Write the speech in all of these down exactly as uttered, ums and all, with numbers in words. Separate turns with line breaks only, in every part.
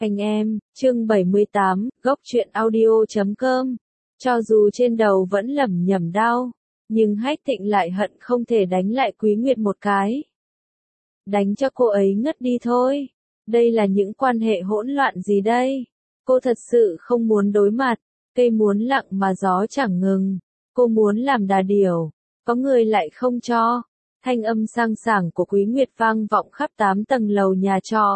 Anh em, chương bảy mươi tám, góc truyện audio chấm com. Cho dù trên đầu vẫn lẩm nhẩm đau, nhưng Hách Thịnh lại hận không thể đánh lại Quý Nguyệt một cái. Đánh cho cô ấy ngất đi thôi. Đây là những quan hệ hỗn loạn gì đây? Cô thật sự không muốn đối mặt, cây muốn lặng mà gió chẳng ngừng. Cô muốn làm đà điểu, có người lại không cho. Thanh âm sang sảng của Quý Nguyệt vang vọng khắp tám tầng lầu nhà trọ.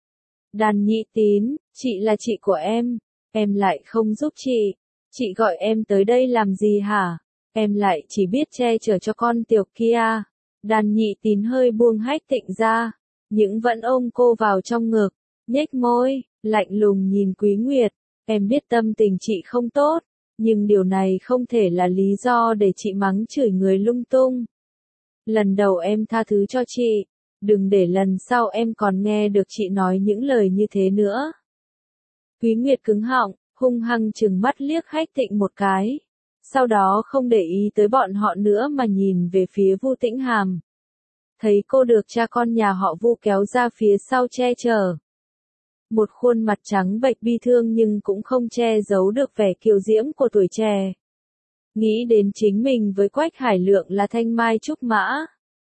Đàn Nhị Tín, chị là chị của em, em lại không giúp chị. Chị gọi em tới đây làm gì hả? Em lại chỉ biết che chở cho con tiểu kia. Đàn Nhị Tín hơi buông Hách Thịnh ra, nhưng vẫn ôm cô vào trong ngực, nhếch môi, lạnh lùng nhìn Quý Nguyệt. Em biết tâm tình chị không tốt, nhưng điều này không thể là lý do để chị mắng chửi người lung tung. Lần đầu em tha thứ cho chị, đừng để lần sau em còn nghe được chị nói những lời như thế nữa. Quý Nguyệt cứng họng, hung hăng trừng mắt liếc Hách Thịnh một cái. Sau đó không để ý tới bọn họ nữa mà nhìn về phía Vu Tĩnh Hàm. Thấy cô được cha con nhà họ Vu kéo ra phía sau che chở. Một khuôn mặt trắng bệch bi thương nhưng cũng không che giấu được vẻ kiều diễm của tuổi trẻ. Nghĩ đến chính mình với Quách Hải Lượng là thanh mai trúc mã.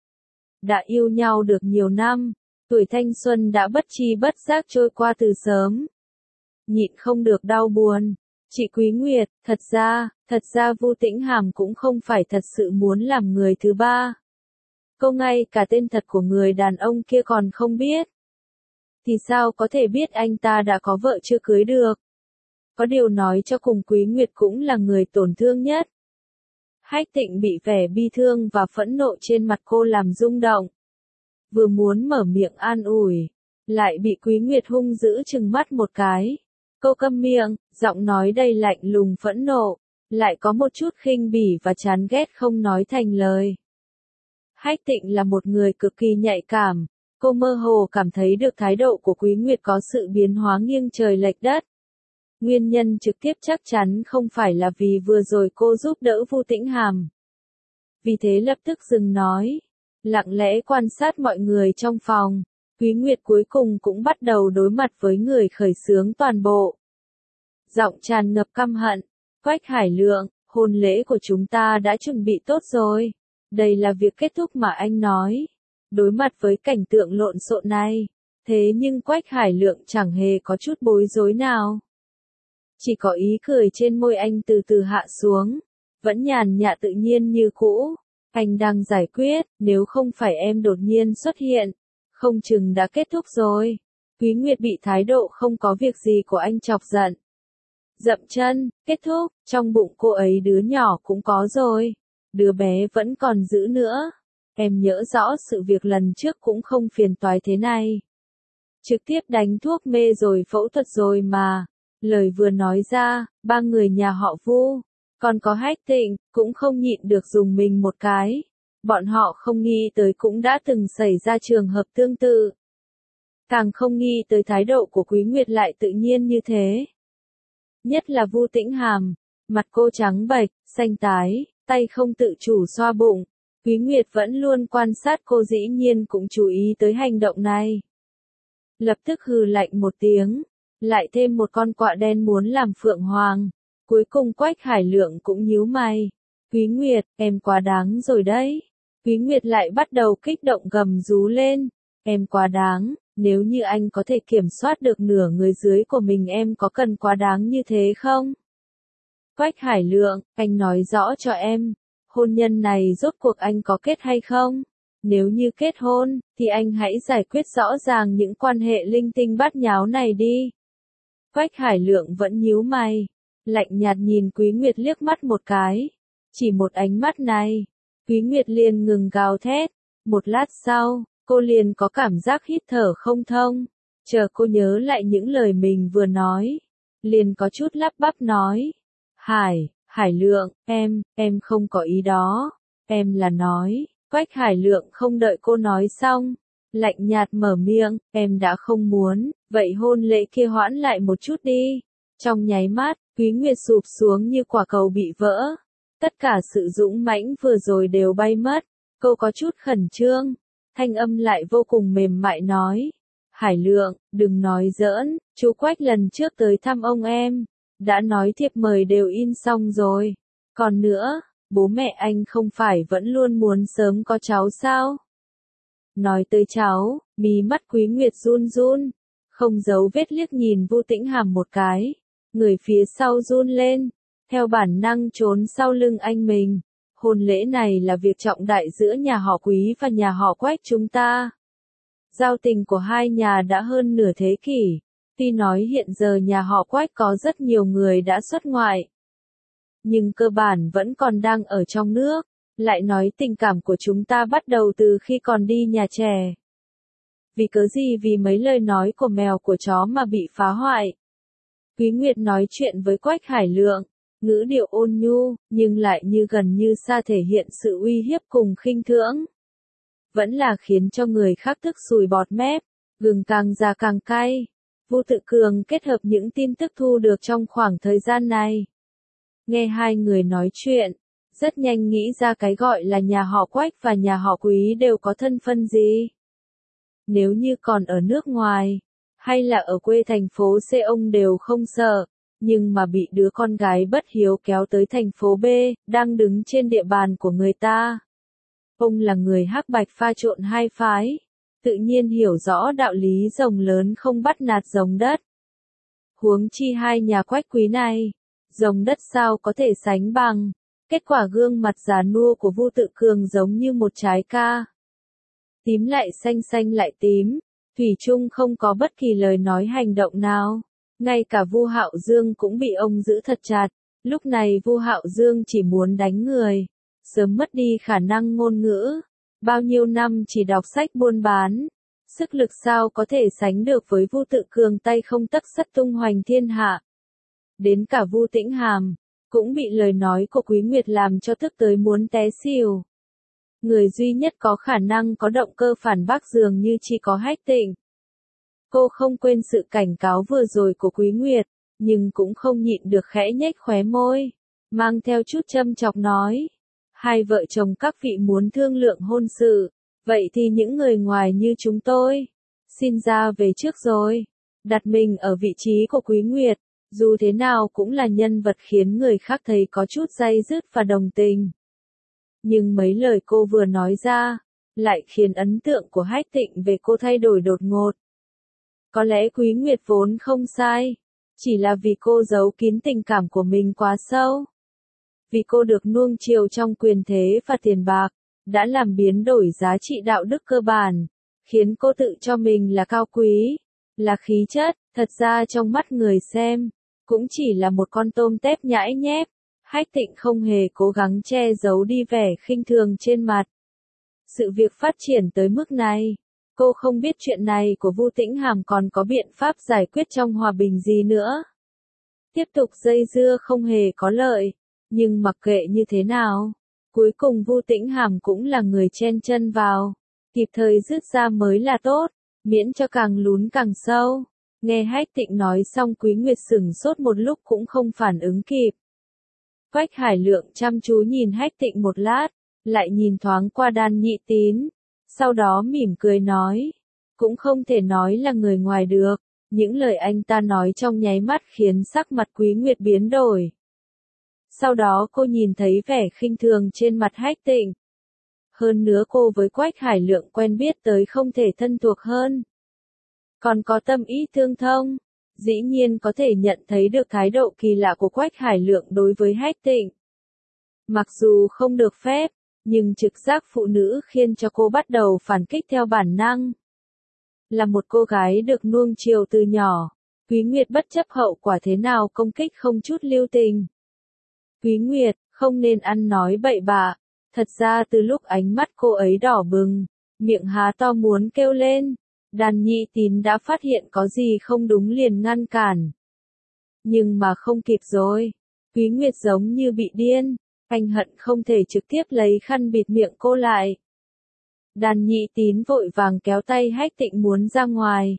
Đã yêu nhau được nhiều năm, tuổi thanh xuân đã bất tri bất giác trôi qua từ sớm. Nhịn không được đau buồn. Chị Quý Nguyệt, thật ra, thật ra Vu Tĩnh Hàm cũng không phải thật sự muốn làm người thứ ba. Cô ngay cả tên thật của người đàn ông kia còn không biết. Thì sao có thể biết anh ta đã có vợ chưa cưới được? Có điều nói cho cùng Quý Nguyệt cũng là người tổn thương nhất. Hách Thịnh bị vẻ bi thương và phẫn nộ trên mặt cô làm rung động. Vừa muốn mở miệng an ủi, lại bị Quý Nguyệt hung dữ trừng mắt một cái. Cô câm miệng, giọng nói đầy lạnh lùng phẫn nộ, lại có một chút khinh bỉ và chán ghét không nói thành lời. Hách Thịnh là một người cực kỳ nhạy cảm, cô mơ hồ cảm thấy được thái độ của Quý Nguyệt có sự biến hóa nghiêng trời lệch đất. Nguyên nhân trực tiếp chắc chắn không phải là vì vừa rồi cô giúp đỡ Vu Tĩnh Hàm. Vì thế lập tức dừng nói, lặng lẽ quan sát mọi người trong phòng. Quý Nguyệt cuối cùng cũng bắt đầu đối mặt với người khởi xướng toàn bộ. Giọng tràn ngập căm hận, Quách Hải Lượng, hôn lễ của chúng ta đã chuẩn bị tốt rồi. Đây là việc kết thúc mà anh nói. Đối mặt với cảnh tượng lộn xộn này, thế nhưng Quách Hải Lượng chẳng hề có chút bối rối nào. Chỉ có ý cười trên môi anh từ từ hạ xuống, vẫn nhàn nhã tự nhiên như cũ. Anh đang giải quyết, nếu không phải em đột nhiên xuất hiện, không chừng đã kết thúc rồi. Quý Nguyệt bị thái độ không có việc gì của anh chọc giận. Dậm chân, kết thúc, trong bụng cô ấy đứa nhỏ cũng có rồi. Đứa bé vẫn còn giữ nữa. Em nhớ rõ sự việc lần trước cũng không phiền toái thế này. Trực tiếp đánh thuốc mê rồi phẫu thuật rồi mà. Lời vừa nói ra, ba người nhà họ Vu, còn có Hách Thịnh, cũng không nhịn được dùng mình một cái. Bọn họ không nghĩ tới cũng đã từng xảy ra trường hợp tương tự. Càng không nghĩ tới thái độ của Quý Nguyệt lại tự nhiên như thế. Nhất là Vu Tĩnh Hàm, mặt cô trắng bệch, xanh tái, tay không tự chủ xoa bụng. Quý Nguyệt vẫn luôn quan sát cô dĩ nhiên cũng chú ý tới hành động này. Lập tức hừ lạnh một tiếng, lại thêm một con quạ đen muốn làm phượng hoàng. Cuối cùng Quách Hải Lượng cũng nhíu mày. Quý Nguyệt, em quá đáng rồi đấy. Quý Nguyệt lại bắt đầu kích động gầm rú lên. Em quá đáng, nếu như anh có thể kiểm soát được nửa người dưới của mình em có cần quá đáng như thế không? Quách Hải Lượng, anh nói rõ cho em, hôn nhân này rốt cuộc anh có kết hay không? Nếu như kết hôn, thì anh hãy giải quyết rõ ràng những quan hệ linh tinh bát nháo này đi. Quách Hải Lượng vẫn nhíu mày, lạnh nhạt nhìn Quý Nguyệt liếc mắt một cái. Chỉ một ánh mắt này, Quý Nguyệt liền ngừng gào thét. Một lát sau, cô liền có cảm giác hít thở không thông. Chờ cô nhớ lại những lời mình vừa nói, liền có chút lắp bắp nói. Hải, Hải Lượng, em, em không có ý đó. Em là nói, Quách Hải Lượng không đợi cô nói xong. Lạnh nhạt mở miệng, em đã không muốn, vậy hôn lễ kia hoãn lại một chút đi. Trong nháy mắt, Quý Nguyệt sụp xuống như quả cầu bị vỡ. Tất cả sự dũng mãnh vừa rồi đều bay mất. Cô có chút khẩn trương. Thanh âm lại vô cùng mềm mại nói. Hải Lượng, đừng nói giỡn, chú Quách lần trước tới thăm ông em, đã nói thiệp mời đều in xong rồi. Còn nữa, bố mẹ anh không phải vẫn luôn muốn sớm có cháu sao? Nói tới cháu, mí mắt Quý Nguyệt run run, không giấu vết liếc nhìn Vu Tĩnh Hàm một cái, người phía sau run lên, theo bản năng trốn sau lưng anh mình. Hôn lễ này là việc trọng đại giữa nhà họ Quý và nhà họ Quách chúng ta. Giao tình của hai nhà đã hơn nửa thế kỷ, tuy nói hiện giờ nhà họ Quách có rất nhiều người đã xuất ngoại, nhưng cơ bản vẫn còn đang ở trong nước, lại nói tình cảm của chúng ta bắt đầu từ khi còn đi nhà trẻ. Vì cớ gì vì mấy lời nói của mèo của chó mà bị phá hoại. Quý Nguyệt nói chuyện với Quách Hải Lượng, ngữ điệu ôn nhu, nhưng lại như gần như xa thể hiện sự uy hiếp cùng khinh thường. Vẫn là khiến cho người khác tức sùi bọt mép, gừng càng già càng cay. Vu Tự Cường kết hợp những tin tức thu được trong khoảng thời gian này. Nghe hai người nói chuyện, rất nhanh nghĩ ra cái gọi là nhà họ Quách và nhà họ Quý đều có thân phận gì. Nếu như còn ở nước ngoài, hay là ở quê thành phố C ông đều không sợ, nhưng mà bị đứa con gái bất hiếu kéo tới thành phố B, đang đứng trên địa bàn của người ta. Ông là người hắc bạch pha trộn hai phái, tự nhiên hiểu rõ đạo lý rồng lớn không bắt nạt rồng đất. Huống chi hai nhà Quách Quý này, rồng đất sao có thể sánh bằng. Kết quả gương mặt già nua của Vu Tự Cường giống như một trái ca. Tím lại xanh, xanh lại tím, thủy chung không có bất kỳ lời nói hành động nào. Ngay cả Vu Hạo Dương cũng bị ông giữ thật chặt, lúc này Vu Hạo Dương chỉ muốn đánh người, sớm mất đi khả năng ngôn ngữ, bao nhiêu năm chỉ đọc sách buôn bán, sức lực sao có thể sánh được với Vu Tự Cường tay không tấc sắt tung hoành thiên hạ. Đến cả Vu Tĩnh Hàm cũng bị lời nói của Quý Nguyệt làm cho tức tới muốn té xỉu. Người duy nhất có khả năng có động cơ phản bác dường như chỉ có Hách Tịnh. Cô không quên sự cảnh cáo vừa rồi của Quý Nguyệt, nhưng cũng không nhịn được khẽ nhếch khóe môi, mang theo chút châm chọc nói. Hai vợ chồng các vị muốn thương lượng hôn sự, vậy thì những người ngoài như chúng tôi, xin ra về trước rồi. Đặt mình ở vị trí của Quý Nguyệt, dù thế nào cũng là nhân vật khiến người khác thấy có chút day dứt và đồng tình. Nhưng mấy lời cô vừa nói ra, lại khiến ấn tượng của Hách Tịnh về cô thay đổi đột ngột. Có lẽ Quý Nguyệt vốn không sai, chỉ là vì cô giấu kín tình cảm của mình quá sâu. Vì cô được nuông chiều trong quyền thế và tiền bạc, đã làm biến đổi giá trị đạo đức cơ bản, khiến cô tự cho mình là cao quý, là khí chất, thật ra trong mắt người xem, cũng chỉ là một con tôm tép nhãi nhép. Hách Tịnh không hề cố gắng che giấu đi vẻ khinh thường trên mặt. Sự việc phát triển tới mức này, cô không biết chuyện này của Vu Tĩnh Hàm còn có biện pháp giải quyết trong hòa bình gì nữa. Tiếp tục dây dưa không hề có lợi, nhưng mặc kệ như thế nào, cuối cùng Vu Tĩnh Hàm cũng là người chen chân vào, kịp thời dứt ra mới là tốt, miễn cho càng lún càng sâu. Nghe Hách Tịnh nói xong Quý Nguyệt sửng sốt một lúc cũng không phản ứng kịp. Quách Hải Lượng chăm chú nhìn Hách Tịnh một lát, lại nhìn thoáng qua Đan Nhị Tín, sau đó mỉm cười nói, cũng không thể nói là người ngoài được, những lời anh ta nói trong nháy mắt khiến sắc mặt Quý Nguyệt biến đổi. Sau đó cô nhìn thấy vẻ khinh thường trên mặt Hách Tịnh. Hơn nữa cô với Quách Hải Lượng quen biết tới không thể thân thuộc hơn. Còn có tâm ý tương thông, dĩ nhiên có thể nhận thấy được thái độ kỳ lạ của Quách Hải Lượng đối với Hách Tịnh. Mặc dù không được phép, nhưng trực giác phụ nữ khiến cho cô bắt đầu phản kích theo bản năng. Là một cô gái được nuông chiều từ nhỏ, Quý Nguyệt bất chấp hậu quả thế nào công kích không chút lưu tình. Quý Nguyệt, không nên ăn nói bậy bạ, thật ra từ lúc ánh mắt cô ấy đỏ bừng, miệng há to muốn kêu lên, Đan Nhị Tín đã phát hiện có gì không đúng liền ngăn cản. Nhưng mà không kịp rồi, Quý Nguyệt giống như bị điên, anh hận không thể trực tiếp lấy khăn bịt miệng cô lại. Đan Nhị Tín vội vàng kéo tay Hách Tịnh muốn ra ngoài.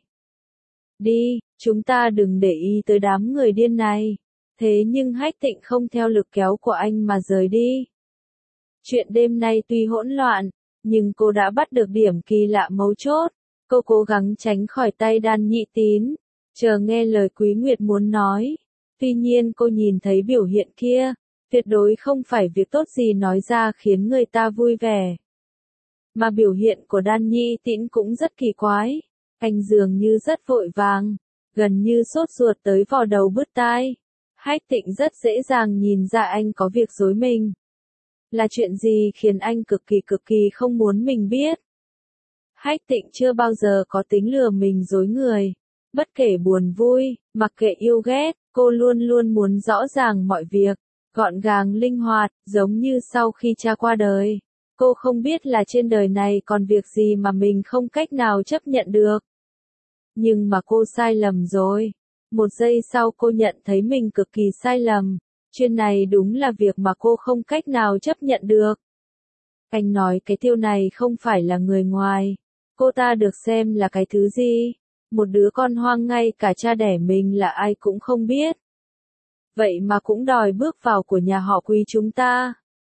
Đi, chúng ta đừng để ý tới đám người điên này. Thế nhưng Hách Tịnh không theo lực kéo của anh mà rời đi. Chuyện đêm nay tuy hỗn loạn, nhưng cô đã bắt được điểm kỳ lạ mấu chốt. Cô cố gắng tránh khỏi tay Đan Nhị Tín, chờ nghe lời Quý Nguyệt muốn nói. Tuy nhiên cô nhìn thấy biểu hiện kia, tuyệt đối không phải việc tốt gì nói ra khiến người ta vui vẻ. Mà biểu hiện của Đan Nhị Tín cũng rất kỳ quái, anh dường như rất vội vàng, gần như sốt ruột tới vò đầu bứt tai. Hách Tịnh rất dễ dàng nhìn ra anh có việc dối mình. Là chuyện gì khiến anh cực kỳ cực kỳ không muốn mình biết? Hách Tịnh chưa bao giờ có tính lừa mình dối người. Bất kể buồn vui, mặc kệ yêu ghét, cô luôn luôn muốn rõ ràng mọi việc, gọn gàng linh hoạt, giống như sau khi cha qua đời. Cô không biết là trên đời này còn việc gì mà mình không cách nào chấp nhận được. Nhưng mà cô sai lầm rồi. Một giây sau cô nhận thấy mình cực kỳ sai lầm. Chuyện này đúng là việc mà cô không cách nào chấp nhận được. Anh nói cái Tiêu này không phải là người ngoài. Cô ta được xem là cái thứ gì? Một đứa con hoang, ngay cả cha đẻ mình là ai cũng không biết. Vậy mà cũng đòi bước vào của nhà họ Quý chúng ta.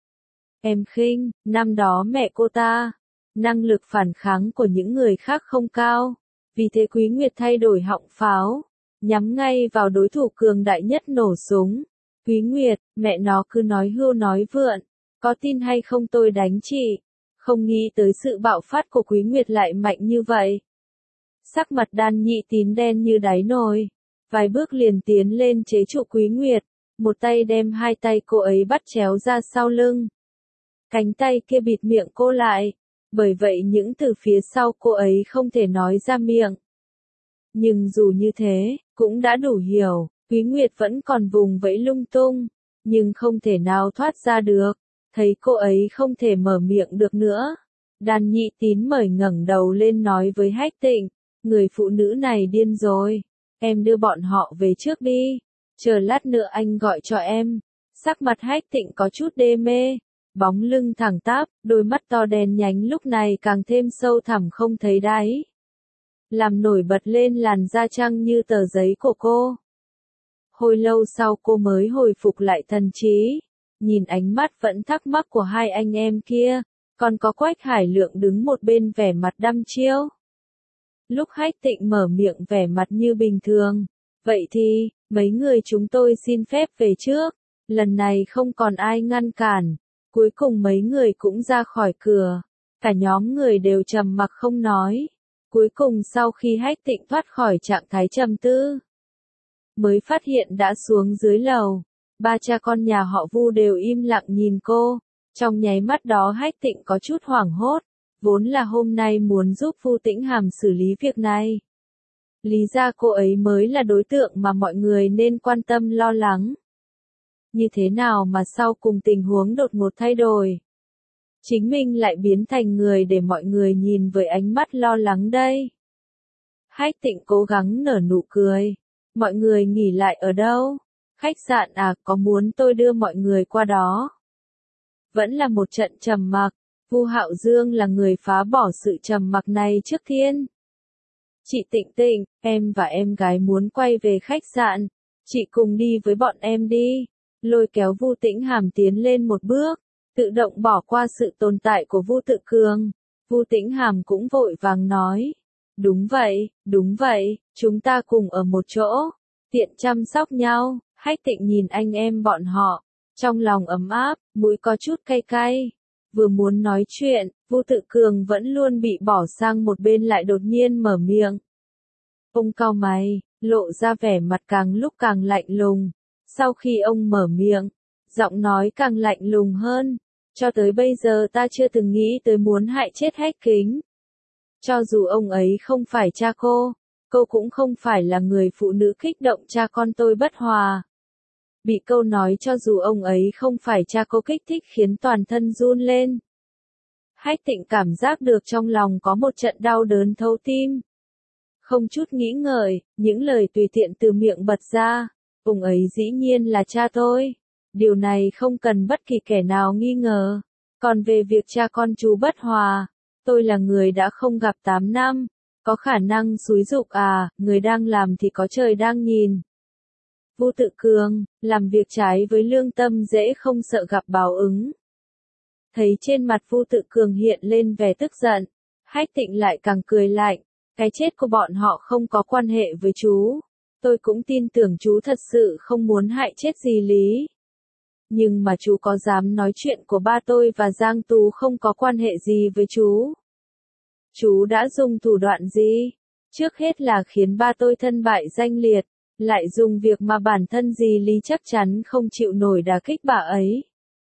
Em khinh, năm đó mẹ cô ta, năng lực phản kháng của những người khác không cao. Vì thế Quý Nguyệt thay đổi họng pháo, nhắm ngay vào đối thủ cường đại nhất nổ súng. Quý Nguyệt, mẹ nó cứ nói hưu nói vượn, có tin hay không tôi đánh chị. Không nghĩ tới sự bạo phát của Quý Nguyệt lại mạnh như vậy. Sắc mặt Đan Nhị Tín đen như đáy nồi, vài bước liền tiến lên chế trụ Quý Nguyệt, một tay đem hai tay cô ấy bắt chéo ra sau lưng. Cánh tay kia bịt miệng cô lại, bởi vậy những từ phía sau cô ấy không thể nói ra miệng. Nhưng dù như thế, cũng đã đủ hiểu, Quý Nguyệt vẫn còn vùng vẫy lung tung, nhưng không thể nào thoát ra được. Thấy cô ấy không thể mở miệng được nữa, Đan Nhị Tín mời ngẩng đầu lên nói với Hách Tịnh, người phụ nữ này điên rồi, em đưa bọn họ về trước đi, chờ lát nữa anh gọi cho em. Sắc mặt Hách Tịnh có chút đê mê, bóng lưng thẳng tắp, đôi mắt to đen nhánh lúc này càng thêm sâu thẳm không thấy đáy, làm nổi bật lên làn da trắng như tờ giấy của cô. Hồi lâu sau cô mới hồi phục lại thần trí. Nhìn ánh mắt vẫn thắc mắc của hai anh em kia, còn có Quách Hải Lượng đứng một bên vẻ mặt đăm chiêu. Lúc Hách Tịnh mở miệng vẻ mặt như bình thường, vậy thì, mấy người chúng tôi xin phép về trước, lần này không còn ai ngăn cản. Cuối cùng mấy người cũng ra khỏi cửa, cả nhóm người đều trầm mặc không nói. Cuối cùng sau khi Hách Tịnh thoát khỏi trạng thái trầm tư, mới phát hiện đã xuống dưới lầu. Ba cha con nhà họ Vu đều im lặng nhìn cô, trong nháy mắt đó Hách Tịnh có chút hoảng hốt, vốn là hôm nay muốn giúp Vu Tĩnh Hàm xử lý việc này. Lý ra cô ấy mới là đối tượng mà mọi người nên quan tâm lo lắng. Như thế nào mà sau cùng tình huống đột ngột thay đổi? Chính mình lại biến thành người để mọi người nhìn với ánh mắt lo lắng đây. Hách Tịnh cố gắng nở nụ cười. Mọi người nghỉ lại ở đâu? Khách sạn à, có muốn tôi đưa mọi người qua đó? Vẫn là một trận trầm mặc, Vu Hạo Dương là người phá bỏ sự trầm mặc này trước tiên. Chị Tịnh Tịnh, em và em gái muốn quay về khách sạn, chị cùng đi với bọn em đi. Lôi kéo Vu Tĩnh Hàm tiến lên một bước, tự động bỏ qua sự tồn tại của Vu Tự Cường. Vu Tĩnh Hàm cũng vội vàng nói, đúng vậy, đúng vậy, chúng ta cùng ở một chỗ, tiện chăm sóc nhau. Hách Tịnh nhìn anh em bọn họ, trong lòng ấm áp, mũi có chút cay cay. Vừa muốn nói chuyện, Vu Tự Cường vẫn luôn bị bỏ sang một bên lại đột nhiên mở miệng. Ông cau mày, lộ ra vẻ mặt càng lúc càng lạnh lùng. Sau khi ông mở miệng, giọng nói càng lạnh lùng hơn. Cho tới bây giờ ta chưa từng nghĩ tới muốn hại chết Hách Kính. Cho dù ông ấy không phải cha cô, cô cũng không phải là người phụ nữ kích động cha con tôi bất hòa. Bị câu nói cho dù ông ấy không phải cha cô kích thích khiến toàn thân run lên. Hách Tịnh cảm giác được trong lòng có một trận đau đớn thấu tim. Không chút nghĩ ngợi, những lời tùy tiện từ miệng bật ra, ông ấy dĩ nhiên là cha tôi. Điều này không cần bất kỳ kẻ nào nghi ngờ. Còn về việc cha con chú bất hòa, tôi là người đã không gặp tám năm, có khả năng xúi giục à, người đang làm thì có trời đang nhìn. Vu Tự Cường, làm việc trái với lương tâm dễ không sợ gặp báo ứng. Thấy trên mặt Vu Tự Cường hiện lên vẻ tức giận, Hách Tịnh lại càng cười lạnh, Cái chết của bọn họ không có quan hệ với chú. Tôi cũng tin tưởng chú thật sự không muốn hại chết dì Lý. Nhưng mà chú có dám nói chuyện của ba tôi và Giang Tú không có quan hệ gì với chú? Chú đã dùng thủ đoạn gì? Trước hết là khiến ba tôi thân bại danh liệt, lại dùng việc mà bản thân dì Lý chắc chắn không chịu nổi đả kích bà ấy.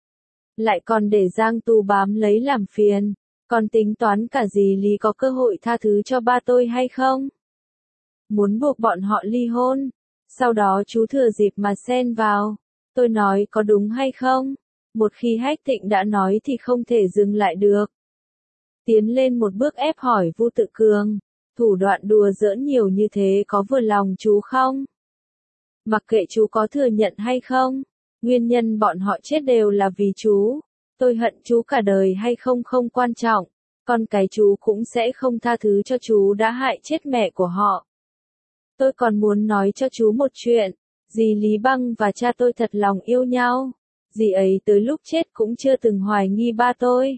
Lại còn để Giang Tú bám lấy làm phiền, còn tính toán cả dì Lý có cơ hội tha thứ cho ba tôi hay không? Muốn buộc bọn họ ly hôn, sau đó chú thừa dịp mà xen vào. Tôi nói có đúng hay không? Một khi Hách Thịnh đã nói thì không thể dừng lại được. Tiến lên một bước ép hỏi Vu Tự Cường, thủ đoạn đùa giỡn nhiều như thế có vừa lòng chú không? Mặc kệ chú có thừa nhận hay không, nguyên nhân bọn họ chết đều là vì chú. Tôi hận chú cả đời hay không không quan trọng, con cái chú cũng sẽ không tha thứ cho chú đã hại chết mẹ của họ. Tôi còn muốn nói cho chú một chuyện, dì Lý Băng và cha tôi thật lòng yêu nhau. Dì ấy tới lúc chết cũng chưa từng hoài nghi ba tôi.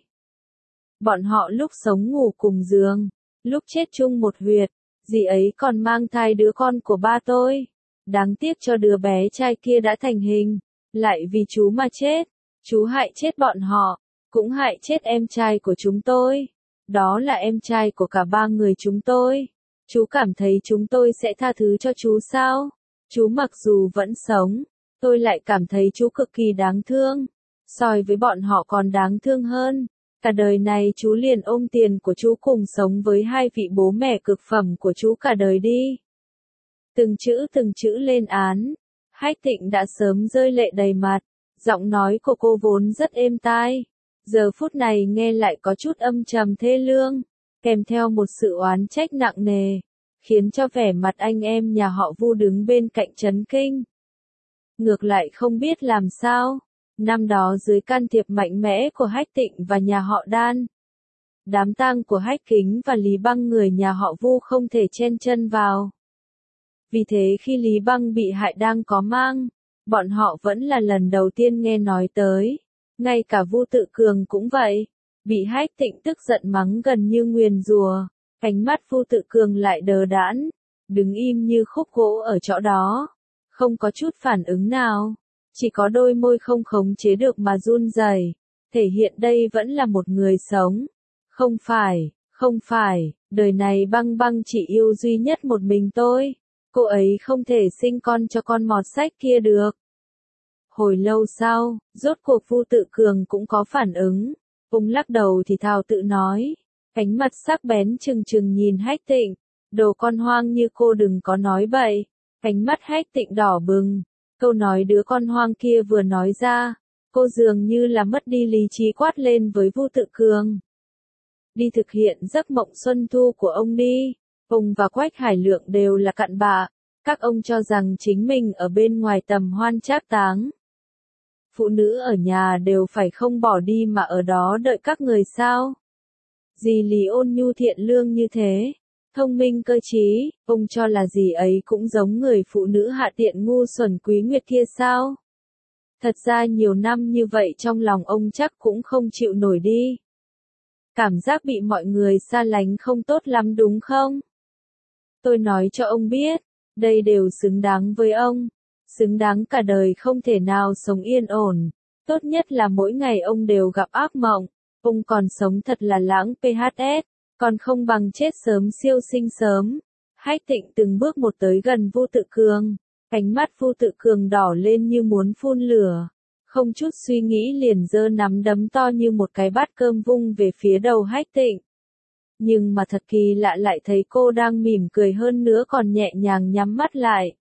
Bọn họ lúc sống ngủ cùng giường, lúc chết chung một huyệt, dì ấy còn mang thai đứa con của ba tôi. Đáng tiếc cho đứa bé trai kia đã thành hình, lại vì chú mà chết. Chú hại chết bọn họ, cũng hại chết em trai của chúng tôi. Đó là em trai của cả ba người chúng tôi. Chú cảm thấy chúng tôi sẽ tha thứ cho chú sao? Chú mặc dù vẫn sống, tôi lại cảm thấy chú cực kỳ đáng thương. So với bọn họ còn đáng thương hơn. Cả đời này chú liền ôm tiền của chú cùng sống với hai vị bố mẹ cực phẩm của chú cả đời đi. Từng chữ từng chữ lên án. Hách Thịnh đã sớm rơi lệ đầy mặt. Giọng nói của cô vốn rất êm tai. Giờ phút này nghe lại có chút âm trầm thê lương, kèm theo một sự oán trách nặng nề, khiến cho vẻ mặt anh em nhà họ Vu đứng bên cạnh chấn kinh. Ngược lại không biết làm sao, năm đó dưới can thiệp mạnh mẽ của Hách Thịnh và nhà họ Đan, đám tang của Hách Kính và Lý Băng người nhà họ Vu không thể chen chân vào. Vì thế khi Lý Băng bị hại đang có mang, bọn họ vẫn là lần đầu tiên nghe nói tới. Ngay cả Vu Tự Cường cũng vậy, bị Hách Thịnh tức giận mắng gần như nguyền rủa, ánh mắt Vu Tự Cường lại đờ đẫn, đứng im như khúc gỗ ở chỗ đó, không có chút phản ứng nào, chỉ có đôi môi không khống chế được mà run rẩy, thể hiện đây vẫn là một người sống. Không phải, không phải, đời này Băng Băng chỉ yêu duy nhất một mình tôi, cô ấy không thể sinh con cho con mọt sách kia được. Hồi lâu sau, rốt cuộc Vu Tự Cường cũng có phản ứng, ông lắc đầu thì thào tự nói, ánh mặt sắc bén trừng trừng nhìn Hách Thịnh, đồ con hoang như cô đừng có nói bậy. Ánh mắt Hách Thịnh đỏ bừng, câu nói đứa con hoang kia vừa nói ra, cô dường như là mất đi lý trí quát lên với Vu Tự Cường. Đi thực hiện giấc mộng xuân thu của ông đi, ông và Quách Hải Lượng đều là cặn bạ, các ông cho rằng chính mình ở bên ngoài tầm hoan trác táng. Phụ nữ ở nhà đều phải không bỏ đi mà ở đó đợi các người sao? Dì Lý ôn nhu thiện lương như thế, thông minh cơ trí, ông cho là dì ấy cũng giống người phụ nữ hạ tiện ngu xuẩn Quý Nguyệt kia sao? Thật ra nhiều năm như vậy trong lòng ông chắc cũng không chịu nổi đi. Cảm giác bị mọi người xa lánh không tốt lắm đúng không? Tôi nói cho ông biết, đây đều xứng đáng với ông. Xứng đáng cả đời không thể nào sống yên ổn. Tốt nhất là mỗi ngày ông đều gặp ác mộng. Ông còn sống thật là lãng phs, còn không bằng chết sớm siêu sinh sớm. Hách Thịnh từng bước một tới gần Vu Tự Cường. Ánh mắt Vu Tự Cường đỏ lên như muốn phun lửa. Không chút suy nghĩ liền giơ nắm đấm to như một cái bát cơm vung về phía đầu Hách Thịnh. Nhưng mà thật kỳ lạ lại thấy cô đang mỉm cười hơn nữa còn nhẹ nhàng nhắm mắt lại.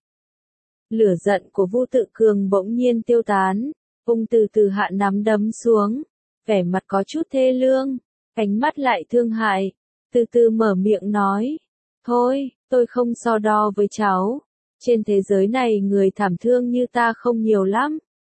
Lửa giận của Vu Tự Cường bỗng nhiên tiêu tán, ông từ từ hạ nắm đấm xuống, vẻ mặt có chút thê lương, ánh mắt lại thương hại, từ từ mở miệng nói, thôi, tôi không so đo với cháu, trên thế giới này người thảm thương như ta không nhiều lắm.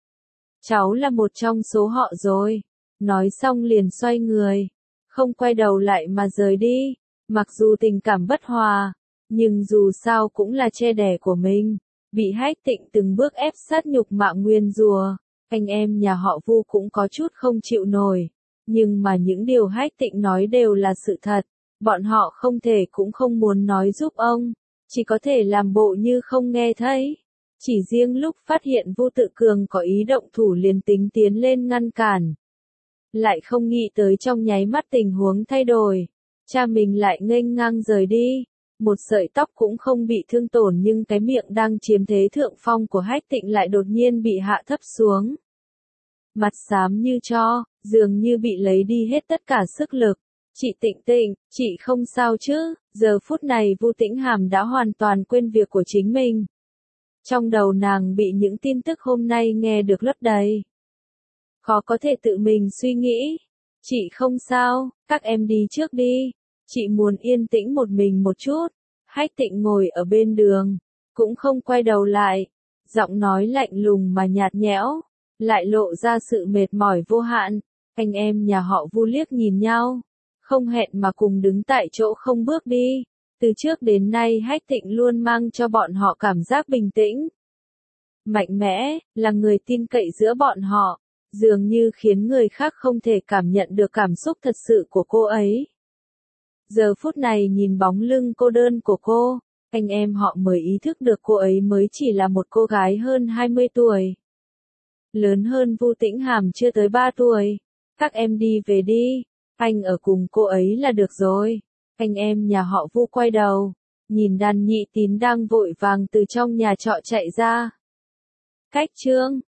Cháu là một trong số họ rồi, nói xong liền xoay người, không quay đầu lại mà rời đi, mặc dù tình cảm bất hòa, nhưng dù sao cũng là che đẻ của mình. Bị Hách Thịnh từng bước ép sát nhục mạ nguyên rùa, anh em nhà họ Vu cũng có chút không chịu nổi, nhưng mà những điều Hách Thịnh nói đều là sự thật, Bọn họ không thể cũng không muốn nói giúp ông, chỉ có thể làm bộ như không nghe thấy. Chỉ riêng lúc phát hiện Vu Tự Cường có ý động thủ liền tính tiến lên ngăn cản. Lại không nghĩ tới trong nháy mắt tình huống thay đổi. Cha mình lại nghênh ngang rời đi. Một sợi tóc cũng không bị thương tổn nhưng cái miệng đang chiếm thế thượng phong của Hách Tịnh lại đột nhiên bị hạ thấp xuống. Mặt xám như tro, dường như bị lấy đi hết tất cả sức lực. Chị Tịnh Tịnh, chị không sao chứ? Giờ phút này Vu Tĩnh Hàm đã hoàn toàn quên việc của chính mình. Trong đầu nàng bị những tin tức hôm nay nghe được lấp đầy. Khó có thể tự mình suy nghĩ. Chị không sao, các em đi trước đi. Chị muốn yên tĩnh một mình một chút. Hách Tịnh ngồi ở bên đường, cũng không quay đầu lại. Giọng nói lạnh lùng mà nhạt nhẽo, lại lộ ra sự mệt mỏi vô hạn. Anh em nhà họ Vu liếc nhìn nhau, không hẹn mà cùng đứng tại chỗ không bước đi. Từ trước đến nay Hách Tịnh luôn mang cho bọn họ cảm giác bình tĩnh, mạnh mẽ, là người tin cậy giữa bọn họ, dường như khiến người khác không thể cảm nhận được cảm xúc thật sự của cô ấy. Giờ phút này nhìn bóng lưng cô đơn của cô, anh em họ mới ý thức được cô ấy mới chỉ là một cô gái hơn hai mươi tuổi. Lớn hơn Vu Tĩnh Hàm chưa tới ba tuổi. Các em đi về đi, anh ở cùng cô ấy là được rồi. Anh em nhà họ Vu quay đầu, nhìn Đàn Nhị Tín đang vội vàng từ trong nhà trọ chạy ra. Cách Trương,